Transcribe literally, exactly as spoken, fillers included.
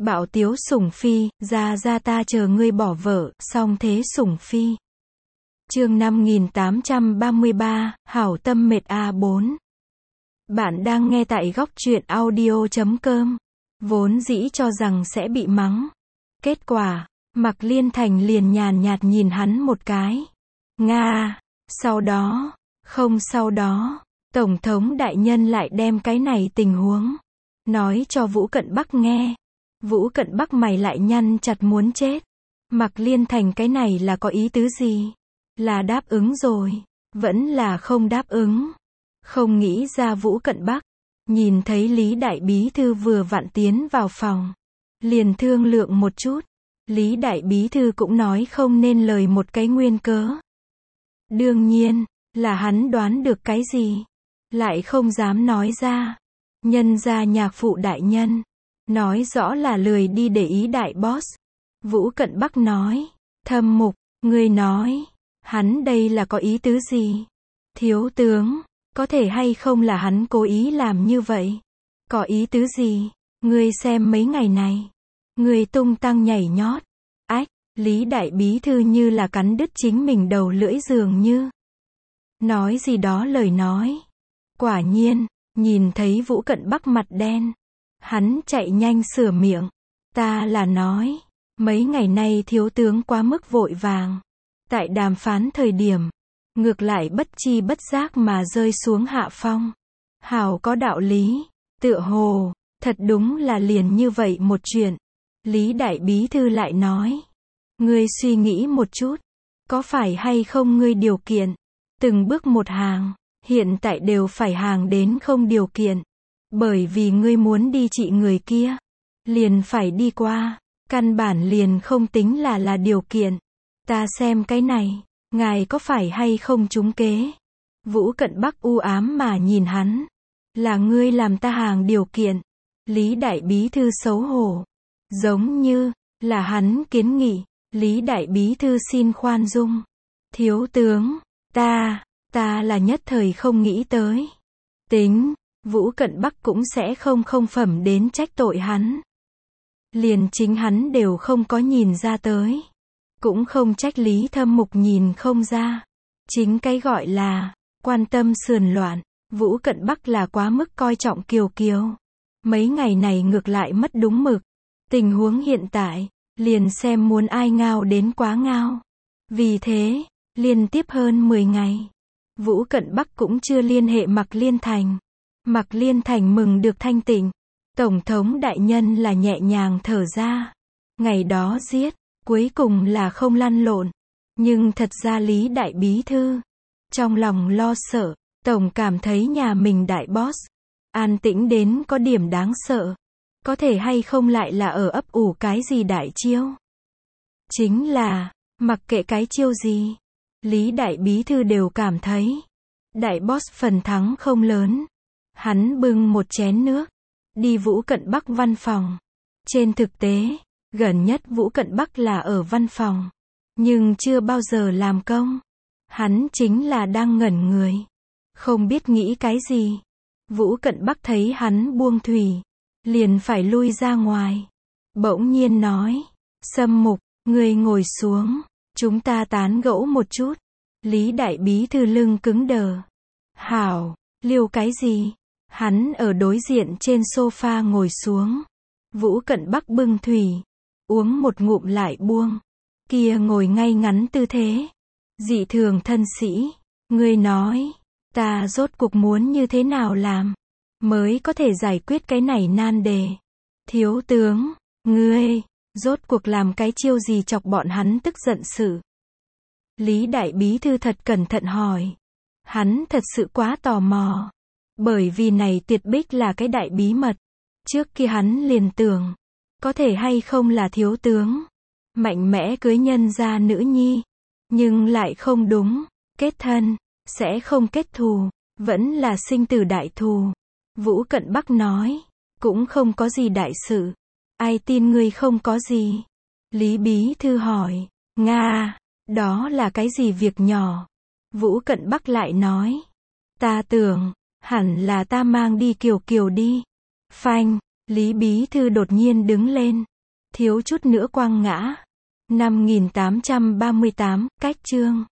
Bạo tiếu sủng phi, ra ra ta chờ ngươi bỏ vợ, song thế sủng phi. Chương năm nghìn tám trăm ba mươi ba, hảo tâm mệt a bốn. Bạn đang nghe tại góc truyện audio chấm com. Vốn dĩ cho rằng sẽ bị mắng. Kết quả, Mạc Liên Thành liền nhàn nhạt nhìn hắn một cái. Nga, sau đó, không sau đó, Tổng thống đại nhân lại đem cái này tình huống nói cho Vũ Cận Bắc nghe. Vũ Cận Bắc mày lại nhăn chặt muốn chết. Mạc Liên Thành cái này là có ý tứ gì? Là đáp ứng rồi, vẫn là không đáp ứng. Không nghĩ ra Vũ Cận Bắc, nhìn thấy Lý Đại Bí Thư vừa vặn tiến vào phòng, liền thương lượng một chút. Lý Đại Bí Thư cũng nói không nên lời một cái nguyên cớ. Đương nhiên, là hắn đoán được cái gì, lại không dám nói ra. Nhân ra nhạc phụ đại nhân, nói rõ là lười đi để ý đại boss. Vũ Cận Bắc nói, Thâm Mục, ngươi nói, hắn đây là có ý tứ gì? Thiếu tướng, có thể hay không là hắn cố ý làm như vậy? Có ý tứ gì? Ngươi xem mấy ngày này, ngươi tung tăng nhảy nhót. Ách, Lý Đại Bí Thư như là cắn đứt chính mình đầu lưỡi dường như. Nói gì đó lời nói. Quả nhiên, nhìn thấy Vũ Cận Bắc mặt đen, hắn chạy nhanh sửa miệng. Ta là nói, mấy ngày nay thiếu tướng quá mức vội vàng. Tại đàm phán thời điểm, ngược lại bất chi bất giác mà rơi xuống hạ phong. Hảo có đạo lý, tựa hồ, thật đúng là liền như vậy một chuyện. Lý Đại Bí Thư lại nói, ngươi suy nghĩ một chút, có phải hay không ngươi điều kiện, từng bước một hàng, hiện tại đều phải hàng đến không điều kiện. Bởi vì ngươi muốn đi trị người kia, liền phải đi qua, căn bản liền không tính là là điều kiện. Ta xem cái này, ngài có phải hay không trúng kế? Vũ Cận Bắc u ám mà nhìn hắn. Là ngươi làm ta hàng điều kiện. Lý Đại Bí Thư xấu hổ. Giống như, là hắn kiến nghị. Lý Đại Bí Thư xin khoan dung. Thiếu tướng, ta, ta là nhất thời không nghĩ tới. Tính, Vũ Cận Bắc cũng sẽ không không phẩm đến trách tội hắn. Liền chính hắn đều không có nhìn ra tới. Cũng không trách Lý Thâm Mục nhìn không ra. Chính cái gọi là quan tâm sườn loạn, Vũ Cận Bắc là quá mức coi trọng Kiều Kiều. Mấy ngày này ngược lại mất đúng mực. Tình huống hiện tại, liền xem muốn ai ngao đến quá ngao. Vì thế, liên tiếp hơn mười ngày, Vũ Cận Bắc cũng chưa liên hệ Mạc Liên Thành. Mạc Liên Thành mừng được thanh tịnh. Tổng thống đại nhân là nhẹ nhàng thở ra. Ngày đó giết, cuối cùng là không lăn lộn. Nhưng thật ra Lý Đại Bí Thư, trong lòng lo sợ, tổng cảm thấy nhà mình đại boss, an tĩnh đến có điểm đáng sợ. Có thể hay không lại là ở ấp ủ cái gì đại chiêu? Chính là, mặc kệ cái chiêu gì, Lý Đại Bí Thư đều cảm thấy, đại boss phần thắng không lớn. Hắn bưng một chén nước, đi Vũ Cận Bắc văn phòng. Trên thực tế, gần nhất Vũ Cận Bắc là ở văn phòng, nhưng chưa bao giờ làm công. Hắn chính là đang ngẩn người, không biết nghĩ cái gì. Vũ Cận Bắc thấy hắn buông thủy, liền phải lui ra ngoài. Bỗng nhiên nói, Sâm Mục, ngươi ngồi xuống, chúng ta tán gẫu một chút. Lý Đại Bí Thư lưng cứng đờ. Hảo, liêu cái gì? Hắn ở đối diện trên sofa ngồi xuống. Vũ Cận Bắc bưng thủy, uống một ngụm lại buông. Kia ngồi ngay ngắn tư thế, dị thường thân sĩ. Ngươi nói, ta rốt cuộc muốn như thế nào làm, mới có thể giải quyết cái này nan đề. Thiếu tướng, ngươi, rốt cuộc làm cái chiêu gì chọc bọn hắn tức giận sự? Lý Đại Bí Thư thật cẩn thận hỏi. Hắn thật sự quá tò mò. Bởi vì này tuyệt bích là cái đại bí mật. Trước kia hắn liền tưởng, có thể hay không là thiếu tướng mạnh mẽ cưới nhân gia nữ nhi. Nhưng lại không đúng, kết thân, sẽ không kết thù, vẫn là sinh tử đại thù. Vũ Cận Bắc nói, cũng không có gì đại sự. Ai tin ngươi không có gì? Lý Bí Thư hỏi, Nga, đó là cái gì việc nhỏ? Vũ Cận Bắc lại nói, ta tưởng, hẳn là ta mang đi Kiều Kiều đi. Phanh, Lý Bí Thư đột nhiên đứng lên. thiếu chút nữa quăng ngã. năm nghìn tám trăm ba mươi tám, cách chương.